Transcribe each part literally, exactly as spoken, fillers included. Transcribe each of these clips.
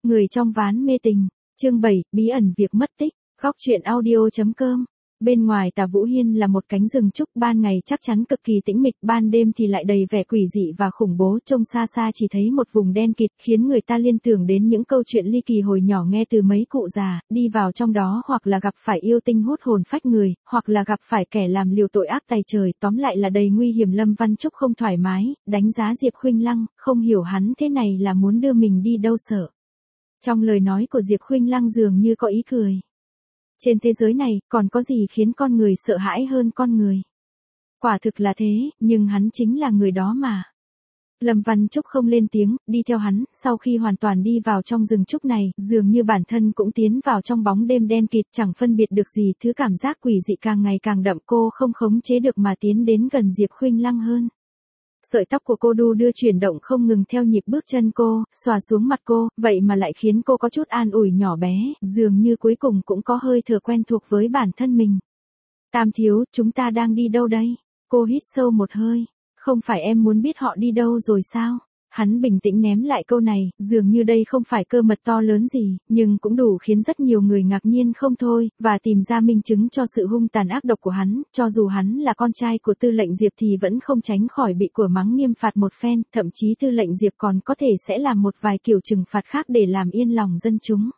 Người trong ván mê tình, chương bảy, bí ẩn việc mất tích, góc truyện audio.com. Bên ngoài Tà Vũ Hiên là một cánh rừng trúc, ban ngày chắc chắn cực kỳ tĩnh mịch, ban đêm thì lại đầy vẻ quỷ dị và khủng bố, trông xa xa chỉ thấy một vùng đen kịt, khiến người ta liên tưởng đến những câu chuyện ly kỳ hồi nhỏ nghe từ mấy cụ già, đi vào trong đó hoặc là gặp phải yêu tinh hút hồn phách người, hoặc là gặp phải kẻ làm liều tội ác tày trời, tóm lại là đầy nguy hiểm. Lâm Văn Trúc không thoải mái, đánh giá Diệp Khuynh Lăng, không hiểu hắn thế này là muốn đưa mình đi đâu sợ. Trong lời nói của Diệp Khuynh Lăng dường như có ý cười. Trên thế giới này, còn có gì khiến con người sợ hãi hơn con người? Quả thực là thế, nhưng hắn chính là người đó mà. Lâm Văn Trúc không lên tiếng, đi theo hắn, sau khi hoàn toàn đi vào trong rừng trúc này, dường như bản thân cũng tiến vào trong bóng đêm đen kịt, chẳng phân biệt được gì, thứ cảm giác quỷ dị càng ngày càng đậm, cô không khống chế được mà tiến đến gần Diệp Khuynh Lăng hơn. Sợi tóc của cô đu đưa chuyển động không ngừng theo nhịp bước chân cô, xòa xuống mặt cô, vậy mà lại khiến cô có chút an ủi nhỏ bé, dường như cuối cùng cũng có hơi thở quen thuộc với bản thân mình. Tam thiếu, chúng ta đang đi đâu đây? Cô hít sâu một hơi. Không phải em muốn biết họ đi đâu rồi sao? Hắn bình tĩnh ném lại câu này, dường như đây không phải cơ mật to lớn gì, nhưng cũng đủ khiến rất nhiều người ngạc nhiên không thôi, và tìm ra minh chứng cho sự hung tàn ác độc của hắn, cho dù hắn là con trai của tư lệnh Diệp thì vẫn không tránh khỏi bị của mắng nghiêm phạt một phen, thậm chí tư lệnh Diệp còn có thể sẽ làm một vài kiểu trừng phạt khác để làm yên lòng dân chúng.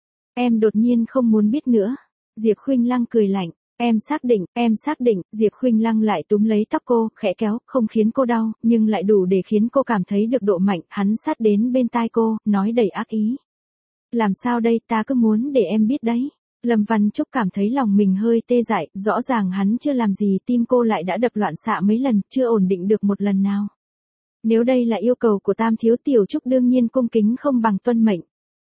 Em đột nhiên không muốn biết nữa. Diệp Khuynh Lăng cười lạnh. Em xác định, em xác định, Diệp Khuynh Lăng lại túm lấy tóc cô, khẽ kéo, không khiến cô đau, nhưng lại đủ để khiến cô cảm thấy được độ mạnh, hắn sát đến bên tai cô, nói đầy ác ý. Làm sao đây, ta cứ muốn để em biết đấy. Lâm Văn Trúc cảm thấy lòng mình hơi tê dại, rõ ràng hắn chưa làm gì, tim cô lại đã đập loạn xạ mấy lần, chưa ổn định được một lần nào. Nếu đây là yêu cầu của Tam thiếu, Tiểu Trúc đương nhiên cung kính không bằng tuân mệnh.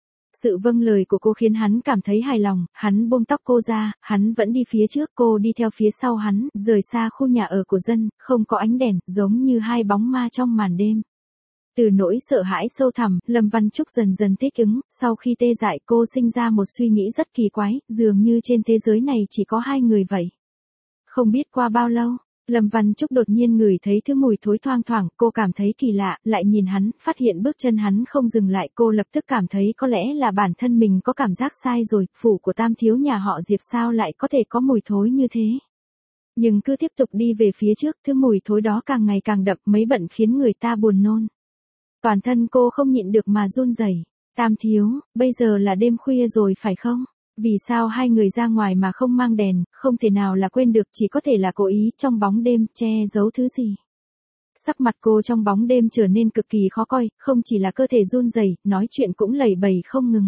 Sự vâng lời của cô khiến hắn cảm thấy hài lòng, hắn buông tóc cô ra, hắn vẫn đi phía trước, cô đi theo phía sau hắn, rời xa khu nhà ở của dân, không có ánh đèn, giống như hai bóng ma trong màn đêm. Từ nỗi sợ hãi sâu thẳm, Lâm Văn Trúc dần dần thích ứng, sau khi tê dại cô sinh ra một suy nghĩ rất kỳ quái, dường như trên thế giới này chỉ có hai người vậy. Không biết qua bao lâu, Lâm Văn Trúc đột nhiên ngửi thấy thứ mùi thối thoang thoảng, cô cảm thấy kỳ lạ, lại nhìn hắn, phát hiện bước chân hắn không dừng lại, cô lập tức cảm thấy có lẽ là bản thân mình có cảm giác sai rồi, phủ của Tam thiếu nhà họ Diệp sao lại có thể có mùi thối như thế. Nhưng cứ tiếp tục đi về phía trước, thứ mùi thối đó càng ngày càng đậm, mấy bận khiến người ta buồn nôn. Toàn thân cô không nhịn được mà run rẩy. Tam thiếu, bây giờ là đêm khuya rồi phải không? Vì sao hai người ra ngoài mà không mang đèn, không thể nào là quên được, chỉ có thể là cố ý trong bóng đêm che giấu thứ gì. Sắc mặt cô trong bóng đêm trở nên cực kỳ khó coi, không chỉ là cơ thể run rẩy, nói chuyện cũng lẩy bẩy không ngừng.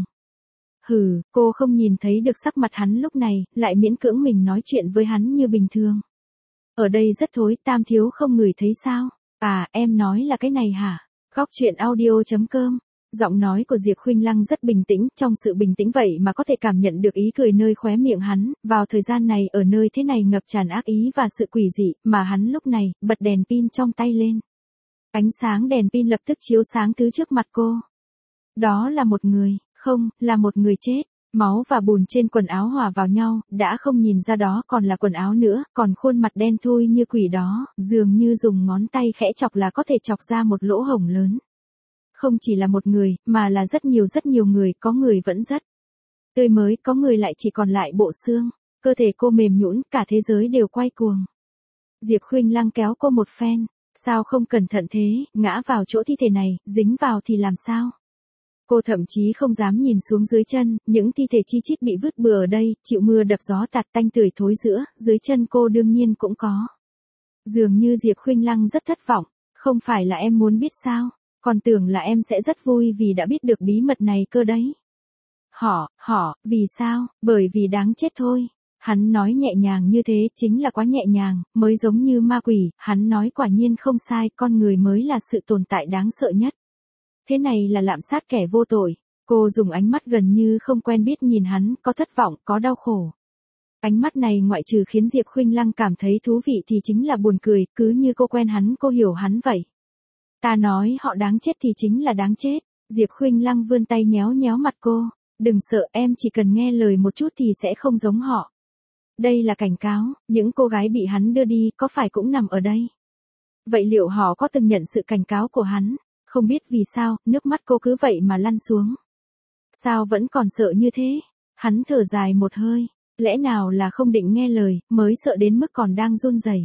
Hừ, cô không nhìn thấy được sắc mặt hắn lúc này, lại miễn cưỡng mình nói chuyện với hắn như bình thường. Ở đây rất thối, Tam thiếu không ngửi thấy sao? À, em nói là cái này hả? Góc truyện audio.com. Giọng nói của Diệp Khuynh Lăng rất bình tĩnh, trong sự bình tĩnh vậy mà có thể cảm nhận được ý cười nơi khóe miệng hắn, vào thời gian này ở nơi thế này ngập tràn ác ý và sự quỷ dị, mà hắn lúc này, bật đèn pin trong tay lên. Ánh sáng đèn pin lập tức chiếu sáng thứ trước mặt cô. Đó là một người, không, là một người chết. Máu và bùn trên quần áo hòa vào nhau, đã không nhìn ra đó còn là quần áo nữa, còn khuôn mặt đen thui như quỷ đó, dường như dùng ngón tay khẽ chọc là có thể chọc ra một lỗ hổng lớn. Không chỉ là một người, mà là rất nhiều rất nhiều người, có người vẫn rất tươi mới, có người lại chỉ còn lại bộ xương, cơ thể cô mềm nhũn, cả thế giới đều quay cuồng. Diệp Khuynh Lăng kéo cô một phen, sao không cẩn thận thế, ngã vào chỗ thi thể này, dính vào thì làm sao? Cô thậm chí không dám nhìn xuống dưới chân, những thi thể chi chít bị vứt bừa ở đây, chịu mưa đập gió tạt tanh tưởi thối rữa, dưới chân cô đương nhiên cũng có. Dường như Diệp Khuynh Lăng rất thất vọng, không phải là em muốn biết sao? Còn tưởng là em sẽ rất vui vì đã biết được bí mật này cơ đấy. Họ, họ, vì sao? Bởi vì đáng chết thôi. Hắn nói nhẹ nhàng như thế, chính là quá nhẹ nhàng, mới giống như ma quỷ, hắn nói quả nhiên không sai, con người mới là sự tồn tại đáng sợ nhất. Thế này là lạm sát kẻ vô tội. Cô dùng ánh mắt gần như không quen biết nhìn hắn, có thất vọng, có đau khổ. Ánh mắt này ngoại trừ khiến Diệp Khuynh Lăng cảm thấy thú vị thì chính là buồn cười, cứ như cô quen hắn, cô hiểu hắn vậy. Ta nói họ đáng chết thì chính là đáng chết. Diệp Khuynh Lăng vươn tay nhéo nhéo mặt cô. Đừng sợ, em chỉ cần nghe lời một chút thì sẽ không giống họ. Đây là cảnh cáo, những cô gái bị hắn đưa đi có phải cũng nằm ở đây. Vậy liệu họ có từng nhận sự cảnh cáo của hắn? Không biết vì sao, nước mắt cô cứ vậy mà lăn xuống. Sao vẫn còn sợ như thế? Hắn thở dài một hơi, lẽ nào là không định nghe lời, mới sợ đến mức còn đang run rẩy.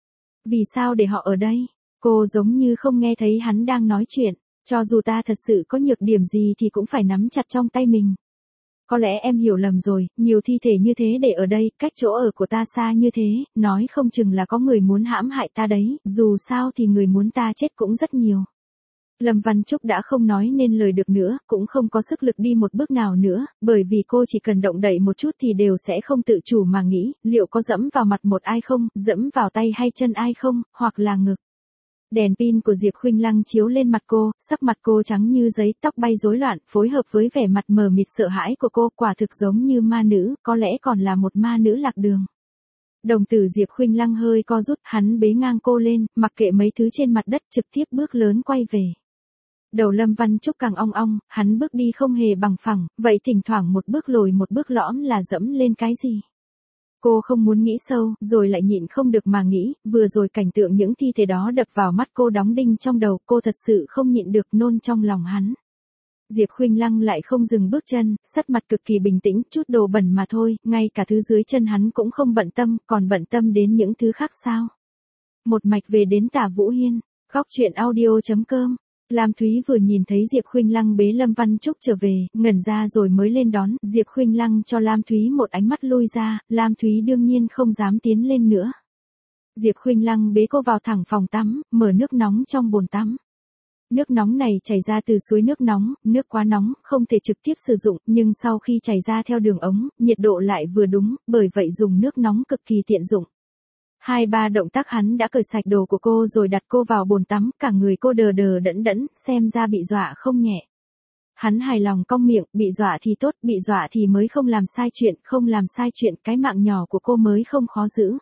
Vì sao để họ ở đây? Cô giống như không nghe thấy hắn đang nói chuyện, cho dù ta thật sự có nhược điểm gì thì cũng phải nắm chặt trong tay mình. Có lẽ em hiểu lầm rồi, nhiều thi thể như thế để ở đây, cách chỗ ở của ta xa như thế, nói không chừng là có người muốn hãm hại ta đấy, dù sao thì người muốn ta chết cũng rất nhiều. Lâm Văn Trúc đã không nói nên lời được nữa, cũng không có sức lực đi một bước nào nữa, bởi vì cô chỉ cần động đậy một chút thì đều sẽ không tự chủ mà nghĩ, liệu có dẫm vào mặt một ai không, dẫm vào tay hay chân ai không, hoặc là ngực. Đèn pin của Diệp Khuynh Lăng chiếu lên mặt cô, sắc mặt cô trắng như giấy, tóc bay rối loạn, phối hợp với vẻ mặt mờ mịt sợ hãi của cô, quả thực giống như ma nữ, có lẽ còn là một ma nữ lạc đường. Đồng tử Diệp Khuynh Lăng hơi co rút, hắn bế ngang cô lên, mặc kệ mấy thứ trên mặt đất, trực tiếp bước lớn quay về. Đầu Lâm Văn Trúc càng ong ong, hắn bước đi không hề bằng phẳng, vậy thỉnh thoảng một bước lồi một bước lõm là dẫm lên cái gì? Cô không muốn nghĩ sâu, rồi lại nhịn không được mà nghĩ, vừa rồi cảnh tượng những thi thể đó đập vào mắt cô đóng đinh trong đầu, cô thật sự không nhịn được nôn trong lòng hắn. Diệp Khuynh Lăng lại không dừng bước chân, sắc mặt cực kỳ bình tĩnh, chút đồ bẩn mà thôi, ngay cả thứ dưới chân hắn cũng không bận tâm, còn bận tâm đến những thứ khác sao? Một mạch về đến Tả Vũ Hiên, góc truyện audio chấm com. Lam Thúy vừa nhìn thấy Diệp Khuynh Lăng bế Lâm Văn Trúc trở về, ngẩn ra rồi mới lên đón, Diệp Khuynh Lăng cho Lam Thúy một ánh mắt lui ra, Lam Thúy đương nhiên không dám tiến lên nữa. Diệp Khuynh Lăng bế cô vào thẳng phòng tắm, mở nước nóng trong bồn tắm. Nước nóng này chảy ra từ suối nước nóng, nước quá nóng, không thể trực tiếp sử dụng, nhưng sau khi chảy ra theo đường ống, nhiệt độ lại vừa đúng, bởi vậy dùng nước nóng cực kỳ tiện dụng. Hai ba động tác hắn đã cởi sạch đồ của cô rồi đặt cô vào bồn tắm, cả người cô đờ đờ đẫn đẫn, xem ra bị dọa không nhẹ. Hắn hài lòng cong miệng, bị dọa thì tốt, bị dọa thì mới không làm sai chuyện, không làm sai chuyện, cái mạng nhỏ của cô mới không khó giữ.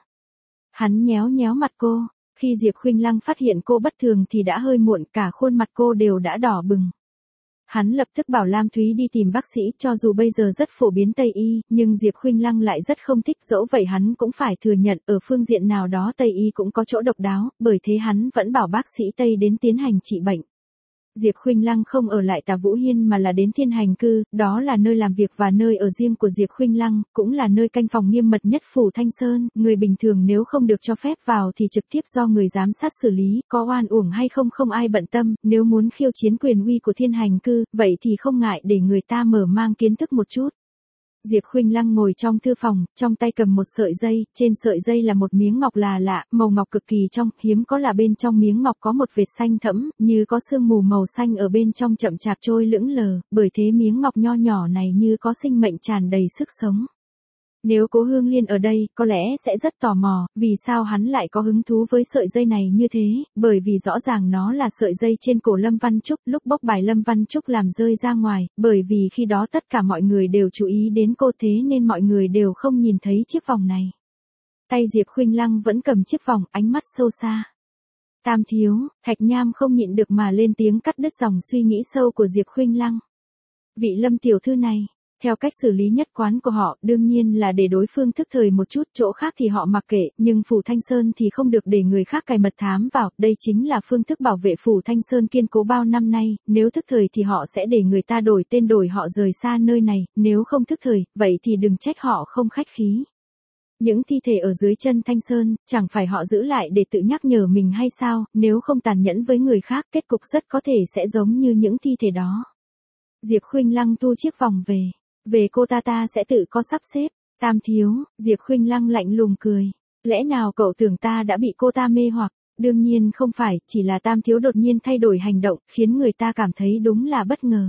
Hắn nhéo nhéo mặt cô, khi Diệp Khuynh Lăng phát hiện cô bất thường thì đã hơi muộn, cả khuôn mặt cô đều đã đỏ bừng. Hắn lập tức bảo Lam Thúy đi tìm bác sĩ, cho dù bây giờ rất phổ biến Tây y, nhưng Diệp Khuynh Lăng lại rất không thích, dẫu vậy hắn cũng phải thừa nhận, ở phương diện nào đó Tây y cũng có chỗ độc đáo, bởi thế hắn vẫn bảo bác sĩ Tây đến tiến hành trị bệnh. Diệp Khuynh Lăng không ở lại Tả Vũ Hiên mà là đến Thiên Hành Cư, đó là nơi làm việc và nơi ở riêng của Diệp Khuynh Lăng, cũng là nơi canh phòng nghiêm mật nhất phủ Thanh Sơn, người bình thường nếu không được cho phép vào thì trực tiếp do người giám sát xử lý, có oan uổng hay không không ai bận tâm, nếu muốn khiêu chiến quyền uy của Thiên Hành Cư, vậy thì không ngại để người ta mở mang kiến thức một chút. Diệp Khuynh Lăng ngồi trong thư phòng, trong tay cầm một sợi dây, trên sợi dây là một miếng ngọc là lạ, màu ngọc cực kỳ trong, hiếm có là bên trong miếng ngọc có một vệt xanh thẫm, như có sương mù màu xanh ở bên trong chậm chạp trôi lững lờ, bởi thế miếng ngọc nho nhỏ này như có sinh mệnh tràn đầy sức sống. Nếu Cố Hương Liên ở đây, có lẽ sẽ rất tò mò, vì sao hắn lại có hứng thú với sợi dây này như thế, bởi vì rõ ràng nó là sợi dây trên cổ Lâm Văn Trúc, lúc bốc bài Lâm Văn Trúc làm rơi ra ngoài, bởi vì khi đó tất cả mọi người đều chú ý đến cô thế nên mọi người đều không nhìn thấy chiếc vòng này. Tay Diệp Khuynh Lăng vẫn cầm chiếc vòng, ánh mắt sâu xa. Tam thiếu, Thạch Nham không nhịn được mà lên tiếng cắt đứt dòng suy nghĩ sâu của Diệp Khuynh Lăng. Vị Lâm tiểu thư này, theo cách xử lý nhất quán của họ, đương nhiên là để đối phương thức thời một chút, chỗ khác thì họ mặc kệ, nhưng phủ Thanh Sơn thì không được để người khác cài mật thám vào, đây chính là phương thức bảo vệ phủ Thanh Sơn kiên cố bao năm nay, nếu thức thời thì họ sẽ để người ta đổi tên đổi họ rời xa nơi này, nếu không thức thời, vậy thì đừng trách họ không khách khí. Những thi thể ở dưới chân Thanh Sơn, chẳng phải họ giữ lại để tự nhắc nhở mình hay sao, nếu không tàn nhẫn với người khác, kết cục rất có thể sẽ giống như những thi thể đó. Diệp Khuynh Lăng thu chiếc vòng về. Về cô ta ta sẽ tự có sắp xếp. Tam thiếu, Diệp Khuynh Lăng lạnh lùng cười. Lẽ nào cậu tưởng ta đã bị cô ta mê hoặc? Đương nhiên không phải, chỉ là Tam thiếu đột nhiên thay đổi hành động, khiến người ta cảm thấy đúng là bất ngờ.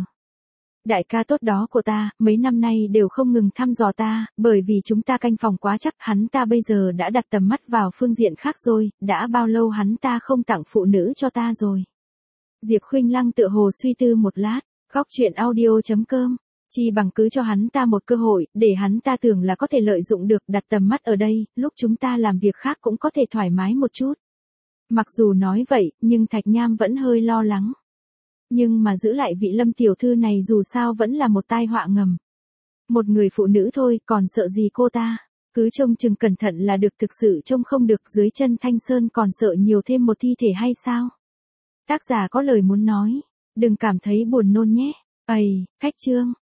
Đại ca tốt đó của ta, mấy năm nay đều không ngừng thăm dò ta, bởi vì chúng ta canh phòng quá chắc, hắn ta bây giờ đã đặt tầm mắt vào phương diện khác rồi, đã bao lâu hắn ta không tặng phụ nữ cho ta rồi. Diệp Khuynh Lăng tựa hồ suy tư một lát, góc truyện audio chấm com. Chi bằng cứ cho hắn ta một cơ hội, để hắn ta tưởng là có thể lợi dụng được, đặt tầm mắt ở đây, lúc chúng ta làm việc khác cũng có thể thoải mái một chút. Mặc dù nói vậy, nhưng Thạch Nham vẫn hơi lo lắng. Nhưng mà giữ lại vị Lâm tiểu thư này dù sao vẫn là một tai họa ngầm. Một người phụ nữ thôi, còn sợ gì cô ta, cứ trông chừng cẩn thận là được, thực sự trông không được, dưới chân Thanh Sơn còn sợ nhiều thêm một thi thể hay sao? Tác giả có lời muốn nói, đừng cảm thấy buồn nôn nhé. Ây, cách chương.